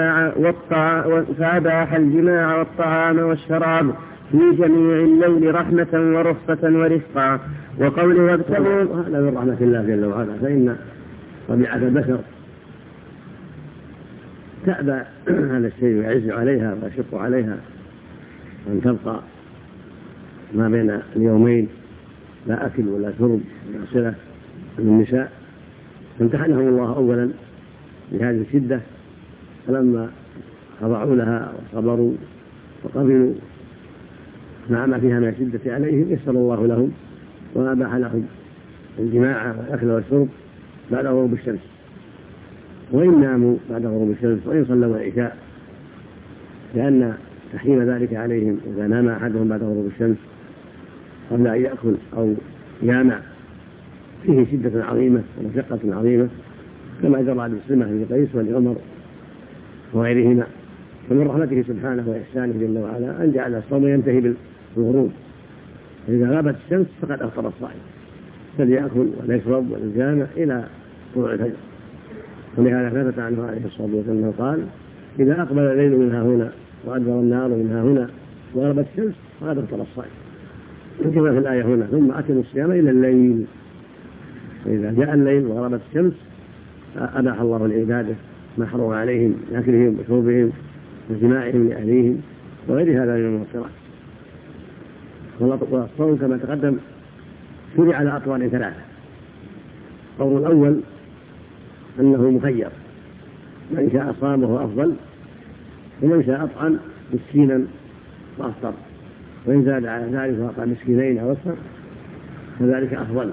الجماع والطعام والشراب في جميع الليل رحمة ورخصة ورفقا. وقوله وابتغوا هذا من رحمة الله جل وعلا، فإن طبيعة البشر تأبى هذا الشيء ويعز عليها ويشق عليها أن تبقى ما بين اليومين لا أكل ولا شرب ولا صلة من النساء. فامتحنهم الله أولا بهذه الشدة، فلما خضعوا لها وصبروا وقبلوا مع ما فيها من الشدة عليهم يسر الله لهم وأباح لهم الجماع والأكل والشرب بعد غروب الشمس. وإن ناموا بعد غروب الشمس وإن صلوا العشاء، لأن تحريم ذلك عليهم إذا نام أحدهم بعد غروب الشمس قبل أن يأكل أو يامع فيه شدة عظيمة ومشقة عظيمة، كما جرى لسلمة بن قيس ولعمر وغيرهما. فمن رحمته سبحانه وإحسانه جل وعلا أن جعل الصوم ينتهي بالغروب، فإذا غابت الشمس فقد أفطر الصائم، فليأكل وليشرب وليجامع إلى طلوع الفجر. ولهذا ثبت عنه عليه الصلاة والسلام قال إذا أقبل الليل من ها هنا وأدبر النهار من ها هنا وغربت الشمس فقد أفطر الصائم. كما في الآية هنا ثم أتموا الصيام إلى الليل. فإذا جاء الليل وغربت الشمس أباح الله لعباده ما حرم عليهم من أكلهم وشربهم وجماعهم لأهليهم وغير هذا من المفطرات. والصوم كما تقدم شرع على أطوال ثلاثة. القول الأول أنه مخير، من شاء صام وهو أفضل، ومن شاء أطعم مسكينا وأفطر، وإن زاد على ذلك وأطعم مسكينين أو أكثر فذلك أفضل،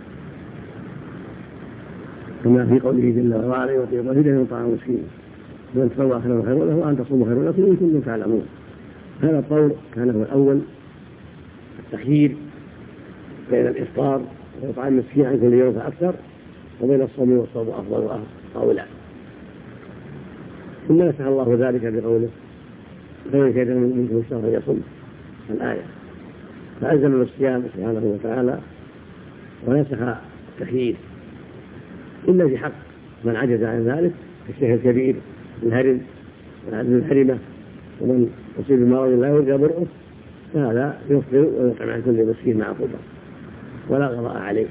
كما في قوله جل وعلا يطيق فدية من طعام مسكين من تطوع خيرا خير له وأن تصوموا خير لكم إن كنتم تعلمون. هذا القول كان هو الأول، التخيير بين الإفطار وإطعام مسكين عن كل يوم فأكثر، وبين الصوم والصوم أفضل وأولى. ثم نسخ الله ذلك بقوله فمن كان منكم الشهر يصم الآية، فألزم الصيام سبحانه وتعالى ونسخ التخيير إلا في حق من عجز عن ذلك كالشيخ الكبير الهرم والعجز الحرمة ومن يصيب بمرض لا يرجى برؤه، فهذا يفطر ويطعم عن كل مسكين مع قدرة ولا قضاء عليه.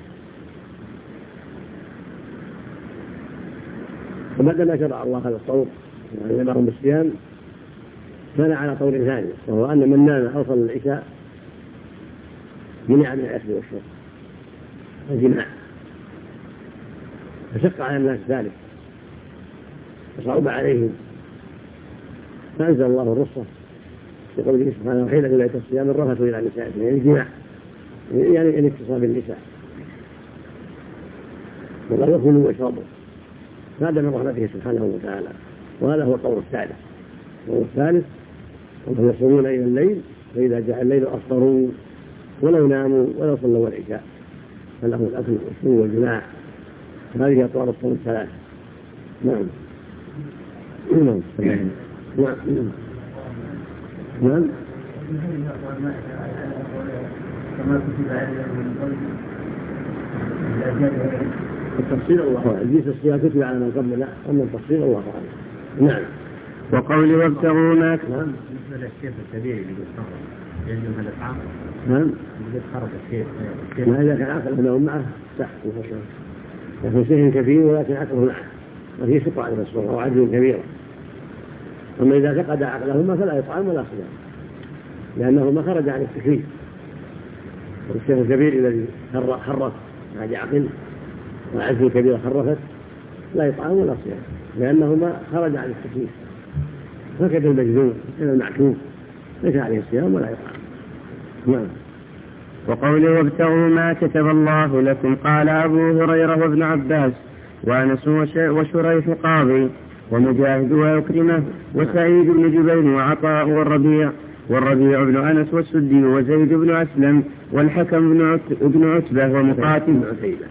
وبعدما شرع الله هذا الصوم وعلمهم بالصيام كان على قول ثاني، وهو أن من نام أو صلى العشاء منع من الأكل والشرب والجماع، فشق على الناس ذلك وصعب عليهم، فأنزل الله الرخصة في قوله سبحانه وحين ليلة الصيام الرفث إلى نسائكم، يعني الجماع، يعني الاتصال بالنساء، ولا يأكلوا ويشربوا. هذا من رحمته سبحانه وتعالى. وهذا هو القول الثالث. القول الثالث أنهم يصومون إلى الليل، فإذا جاء الليل أفطروا ولو ناموا ولو صلوا العشاء، فلهم الأكل والشرب والجماع. هذه أطوار الصوم الثلاثة. نعم نعم نعم نعم. التفصيل الله أعلم، جيس الصيام كتب على من قبل، لا، أما التفصيل الله أعلم. نعم. وقول وابتغوا ما نعم. بالنسبة للشيخ الكبير اللي بيتخرج يلزم هذا العام. نعم. اللي بيتخرج الشيخ. ما إذا كان عقله له معه صح، لكن شيء كبير ولكن عقله معه وفي شقة على الصوم أو عجز كبير. أما إذا فقد عقلهما فلا يطعم ولا صيام، لأنه ما خرج عن التكليف. والشيخ الكبير الذي خرف مع عقل والعجز الكبير خرفت لا يطعم ولا صيام، لأنه ما خرج عن التكليف. فكذا المجنون إلى المعكوف ليس عليه الصيام ولا يطعم. نعم. وقوله وابتغوا ما كتب الله لكم قال أبو هريرة وابن عباس وأنس وشريح قاضي ومجاهد وعكرمة وسعيد بن جبير وعطاء والربيع بن أنس والسدي وزيد بن أسلم والحكم بن عتبة ومقاتل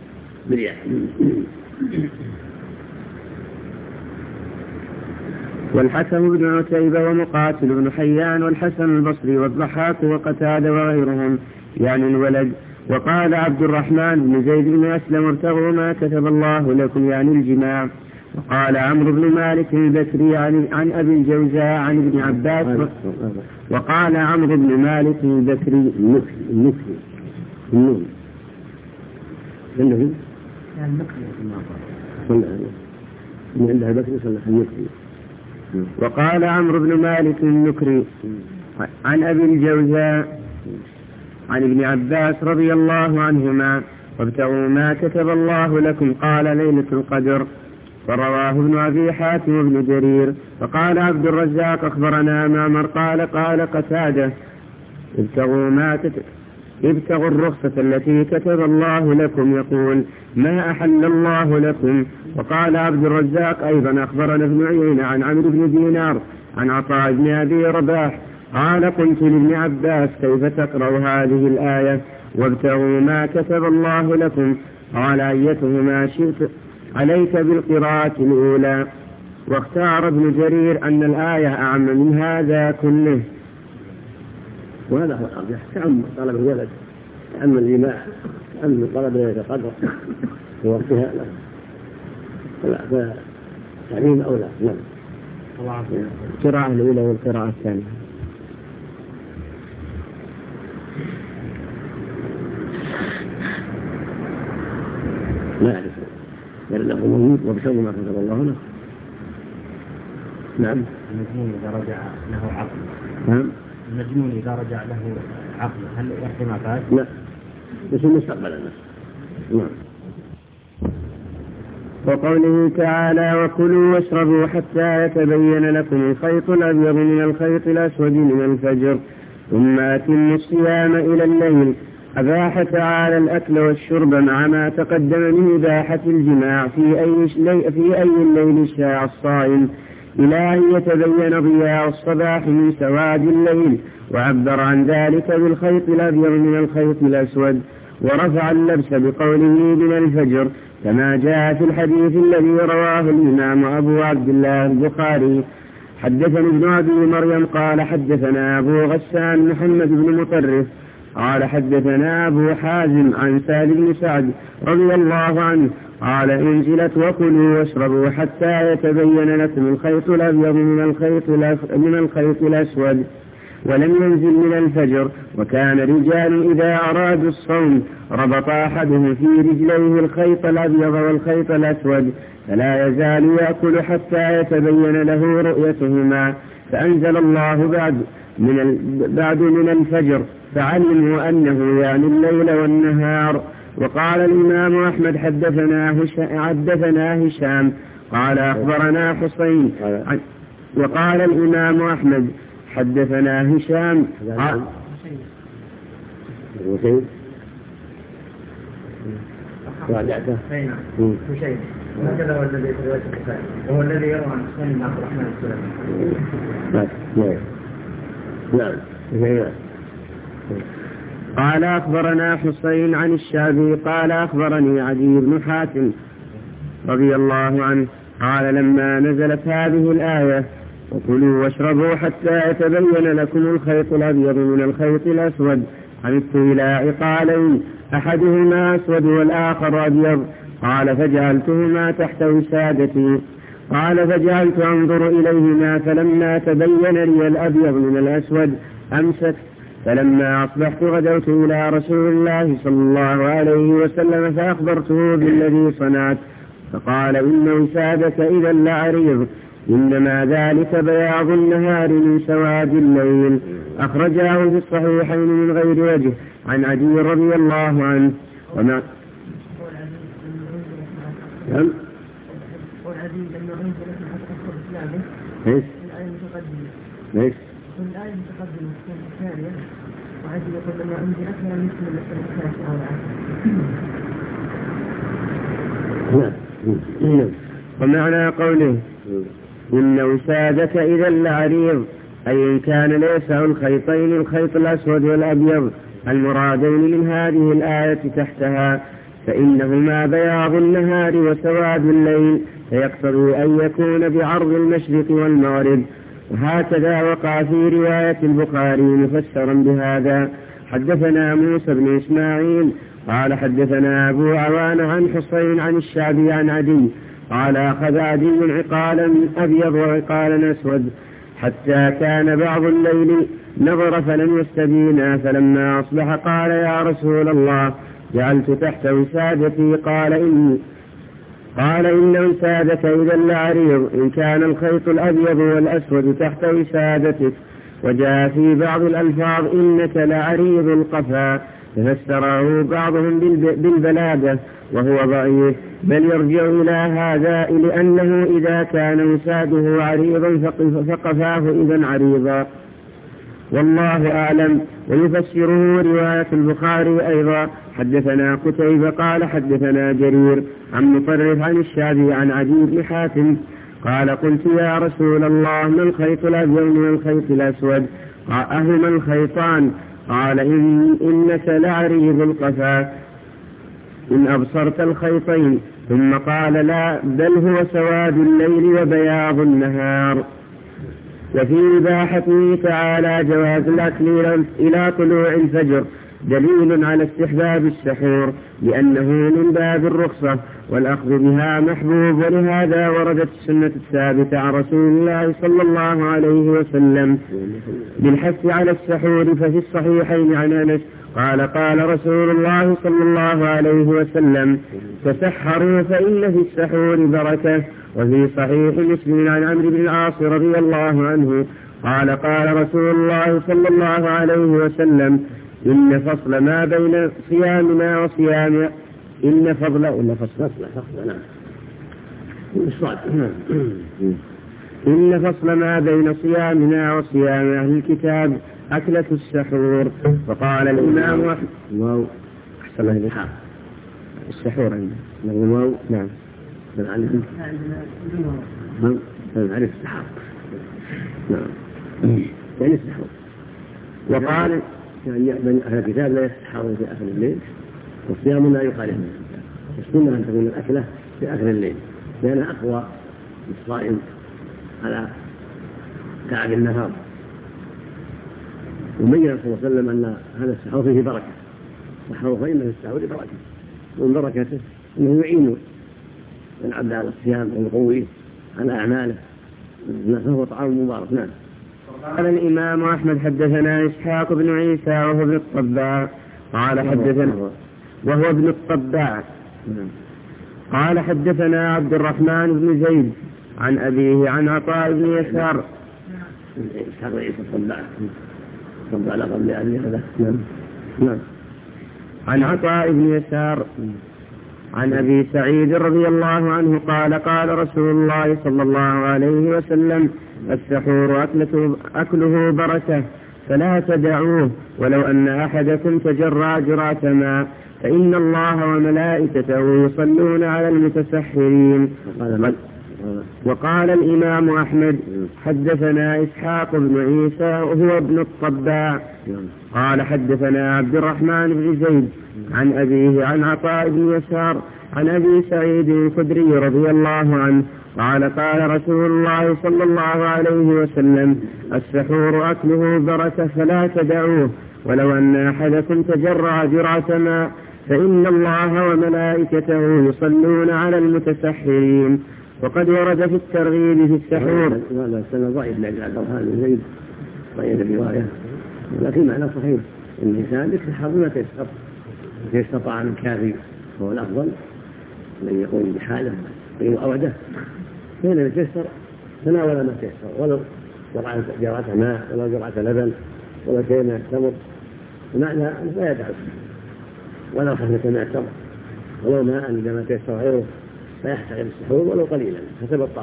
والحكم بن عتيبة ومقاتل بن حيان والحسن البصري والضحاك وقتادة وغيرهم يعني الولد. وقال عبد الرحمن بن زيد بن أسلم ارتغوا ما كتب الله لكم يعني الجماع. وقال عمرو بن مالك البكري عن أبي الجوزاء عن ابن عباس. وقال عمرو بن مالك البكري وقال عمرو بن مالك النكري عن أبي الجوزاء عن ابن عباس رضي الله عنهما وابتغوا ما كتب الله لكم قال ليلة القدر. فرواه ابن أبي حاتم وابن جرير. فقال عبد الرزاق أخبرنا معمر قال قتادة ابتغوا الرخصة التي كتب الله لكم يقول ما أحل الله لكم. وقال عبد الرزاق أيضا أخبرنا ابن عيينة عن عمرو بن دينار عن عطاء بن أبي رباح قال قلت لابن عباس كيف تقرأ هذه الآية وابتغوا ما كتب الله لكم قال أيتهما شئت عليك بالقراءة الأولى. واختار ابن جرير أن الآية أعم من هذا كله. وهذا هو الأرجح تعم طلب الولد تعم الجماع تعم طلب ليلة القدر في وقتها لا فتعليم أولى. نعم. القراءة الأولى والقراءة الثانية. لا أعرف لأنه موجود وبسبب ما كتب الله له. نعم. المجنون إذا رجع له عقل. نعم. المجنون إذا رجع له عقل هل يحكي ما فات؟ لا بس المستقبل نعم. وقوله تعالى وكلوا واشربوا حتى يتبين لكم الخيط الأبيض من الخيط الأسود من الفجر ثم أتموا الصيام إلى الليل. أباح تعالى الأكل والشرب مع ما تقدم من إباحة الجماع في أي الليل شاء الصائم إلى أن يتبين ضياء الصباح من سواد الليل. وعبر عن ذلك بالخيط الأبيض من الخيط الأسود ورفع اللبس بقوله من الفجر كما جاء في الحديث الذي رواه الإمام أبو عبد الله البخاري. حدثني ابن أبي مريم قال حدثنا أبو غسان محمد بن مطرف قال حدثنا أبو حازم عن سهل بن سعد رضي الله عنه قال انزلت وكلوا واشربوا حتى يتبين لكم الخيط الأبيض من الخيط الأسود ولم ينزل من الفجر. وكان رجال إذا أرادوا الصوم ربط أحدهم في رجليه الخيط الأبيض والخيط الأسود فلا يزال يأكل حتى يتبين له رؤيتهما. فأنزل الله بعد من الفجر فعلموا أنه يعني الليل والنهار. وقال الإمام أحمد حدثنا هشام قال أخبرنا حسين. وقال الإمام أحمد حدثنا هشام هكذا هو الذي في رواية البخاري وهو الذي يروى عن حسين بن عبد الرحمن السلمي. نعم. قال أخبرنا حسين عن الشعبي قال أخبرني عدي بن حاتم رضي الله عنه قال لما نزلت هذه الآية وكلوا واشربوا حتى يتبين لكم الخيط الأبيض من الخيط الأسود عن الطلاء قالين أحدهما أسود والآخر أبيض قال فجعلتهما تحت وسادتي قال فجعلت أنظر إليهما فلما تبين لي الأبيض من الأسود أمسك. فلما أصبحت غدوت إلى رسول الله صلى الله عليه وسلم فأخبرته بالذي صنعت فقال إن وسادك إذا لعريض إنما ذلك بياض النهار من سواد الليل. أخرجاه في الصحيحين من غير وجه عن عدي رضي الله عنه. وما ليش؟ الآية المتقدمة الثانية وعجب كل ما أنزلت من مثل الثلاث أو العشر. ومعنى قوله إن وسادك إذا لعريض أي إن كان ليسع الخيطين الخيط الأسود والأبيض المرادين من هذه الآية تحتها فإنهما بياض النهار وسواد الليل فيقتضي أن يكون بعرض المشرق والمغرب. وهكذا وقع في رواية البخاري مفسرا بهذا. حدثنا موسى بن إسماعيل قال حدثنا أبو عوان عن حسين عن الشعبي عن عدي قال أخذ عدي عقالا أبيض وعقالا أسود حتى كان بعض الليل نظر فلم يستبينا فلما أصبح قال يا رسول الله جعلت تحت وسادتي قال إن وسادك إذا لعريض إن كان الخيط الأبيض والأسود تحت وسادتك. وجاء في بعض الألفاظ إنك لعريض القفا ففسره بعضهم بالبلادة وهو ضعيف بل يرجع إلى هذا لأنه إذا كان وساده عريضا فقفاه إذا عريضا والله أعلم. ويفسره رواية البخاري أيضا. حدثنا قتيبة قال حدثنا جرير عن مطرف عن الشعبي عن عدي بن حاتم قال قلت يا رسول الله ما الخيط الأبيض من الخيط الأسود أهما الخيطان قال إنك لعريض القفا إن أبصرت الخيطين ثم قال لا بل هو سواد الليل وبياض النهار. وفي إباحته تعالى جواز الأكل إلى طلوع الفجر دليل على استحباب السحور لأنه من باب الرخصة والأخذ بها محبوب. ولهذا وردت السنة الثابتة عن رسول الله صلى الله عليه وسلم بالحث على السحور. ففي الصحيحين عن أنس قال قال رسول الله صلى الله عليه وسلم تسحروا فإن في السحور بركة. وفي صحيح مسلم عن عمرو بن العاص رضي الله عنه قال قال رسول الله صلى الله عليه وسلم إن فصل ما بين صيامنا وصيام إن فضل ما بين صيامنا وصيام أهل الكتاب أكلة السحور. فقال الإمام أحمد أحسن الله السحور عندنا نعم نعرف السحور نعم يعني السحور. وقال يعني أهل الكتاب لا يستحرون في آخر الليل والصيام لا يخالف السنة أن تكون الأكلة في آخر الليل لأنها أقوى للصائم على تعب النهار. وبين صلى الله عليه وسلم أن هذا السحور فيه بركة سحروا فإن في السحور بركة ومن بركته أنه يعين العبد على الصيام ويقويه على أعماله فهو طعام مبارك. نعم. قال الإمام أحمد حدثنا إسحاق بن عيسى وهو ابن الطباع قال حدثنا وهو ابن الطباع قال حدثنا عبد الرحمن بن زيد عن أبيه عن عطاء بن يسار إسحاق بن عيسى الطباع لا قبل أبي هذا عن عطاء بن يسار عن أبي سعيد رضي الله عنه قال قال رسول الله صلى الله عليه وسلم السحور أكله بركة فلا تدعوه ولو أن أحدكم تجرع جرعة ماء فإن الله وملائكته يصلون على المتسحرين. وقال الإمام أحمد حدثنا إسحاق بن عيسى وهو ابن الطباع قال حدثنا عبد الرحمن بن زيد عن أبيه عن عطاء بن يسار عن أبي سعيد الخدري رضي الله عنه قال قال رسول الله صلى الله عليه وسلم السحور أكله بركة فلا تدعوه ولو أن أحدكم تجرع جرعة ماء فإن الله وملائكته يصلون على المتسحرين. وقد ورد في الترغيب في السحور هذا السنة ضعيف لعبد الرحمن بن زيد ضعيف الرواية لكن معنى صحيح إن الإنسان يتسحر بما تيسر طعام كافي هو الأفضل من يقوم بحاله وأوده فإن يتيسر تناول ما تيسر ولو جرعة ماء ولو جرعة لبن ولو شيء من التمر بمعنى أنه لا يدعو ولو حفنة من التمر ولو ماء عندما تيسر غيره فيحتاج السحور ولو قليلا حسب الطاقة.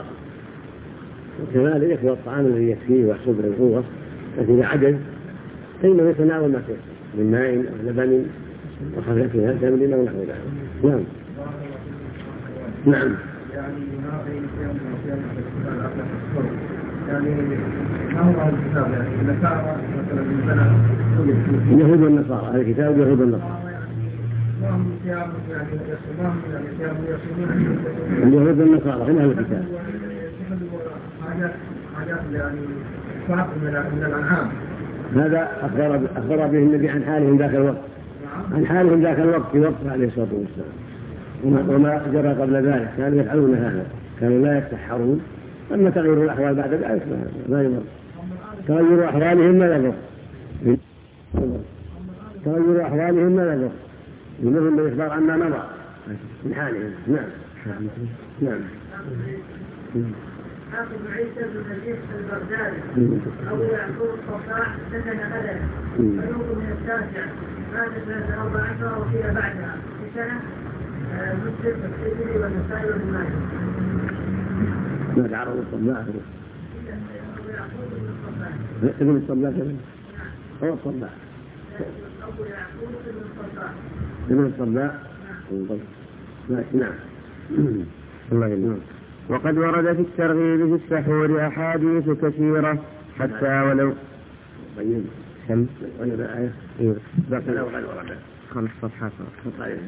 وكذلك يكفي الطعام الذي يكفيه ويحصل به القوة لكن إذا عجز فإنه يتناول ما تيسر من ماء أو لبن وخفيفها تمر أو نحو ذلك. نعم. نعم. اليهود والنصارى، هذا الكتاب اليهود والنصارى. اليهود والنصارى هم أهل الكتاب. هذا أخبر به النبي عن حالهم ذاك الوقت، عن حالهم ذاك الوقت في وقت عليه الصلاة والسلام، وما جرى قبل ذلك. كانوا يفعلون هذا، كانوا لا يتسحرون. أما تغيير الأحوال بعد ذلك لا يضر. تغيير أحوالهم ما يضر، تغيير أحوالهم ما يضر، يمرهم بالإخبار عما مضى من حالهم. نعم. نعم. حافظ عيسى بن نجيح البغدادي أو يعقوب الصفاح سكن غدا فيوم من التاسع مات سنة 14 وفيها بعدها في سنة مسلم والترمذي والنسائي وابن ماجه. ما تعرض الصباح ابن الصباح هو الصباح أبو يعقوب بن الصباح ابن الصباح. نعم. الله يسلمك. وقد ورد في الترغيب في السحور أحاديث كثيرة حتى ولو طيب كم ولا بآية بقي لو قد ورد 5 صفحات. طيب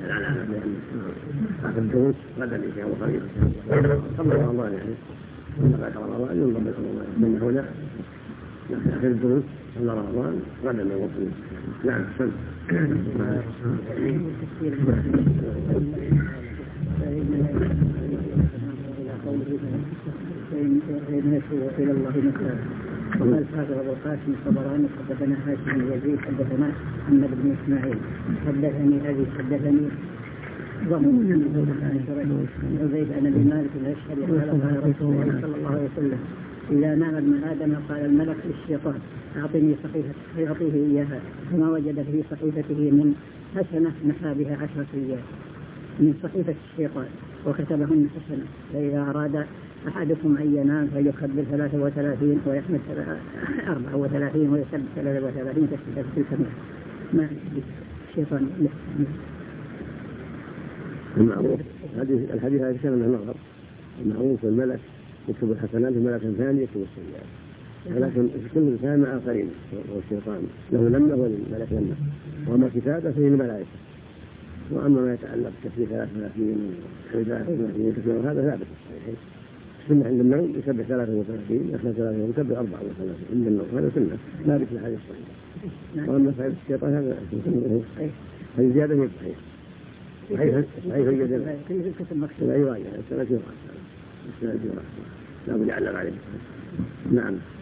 لا الدروس غدا إن شاء الله قريب قبل رمضان يعني بعد رمضان ينضبط رمضان من هنا آخر الدروس قبل رمضان غدا نوصل. نعم. إلى الله مثلا. وقال حافظ أبو القاسم الطبراني حدثنا هاشم بن يزيد حدثنا محمد بن إسماعيل حدثني أبي حدثني ضمن عبيد أن أبي مالك الأشهري قال رسول الله صلى الله عليه وسلم إذا نام ابن آدم قال الملك للشيطان أعطني صحيفة فيعطيه إياها فما وجد في صحيفته من حسنة نحى بها 10 ريال من صحيفة الشيطان وكتبهن حسنة. فإذا أراد أحدكم أن ينام فليكبر 33 ويحمد 34 ويسبح 33 تسبيحة في الكمال. ما الشيطان له المعروف الحديث هذا كان النظر. المعروف الملك يكتب الحسنات وملك ثاني يكتب السيئات، ولكن كل إنسان مع آخرين والشيطان له لمة والملك لمة، وأما كتابة فيه الملائكة. وأما ما يتعلق بتسبيح 33 33 كثير هذا ثابت في السنة عند النوم يسبح 33 يحمد 33 ويكبر 34 عند النوم، هذا سنة ثابت في الحديث الصحيح. وأما صحيح الشيطان هذا هذه زيادة هي صحيح صحيح الجدل لا يراجع السنة لا بد يعلق عليه. نعم.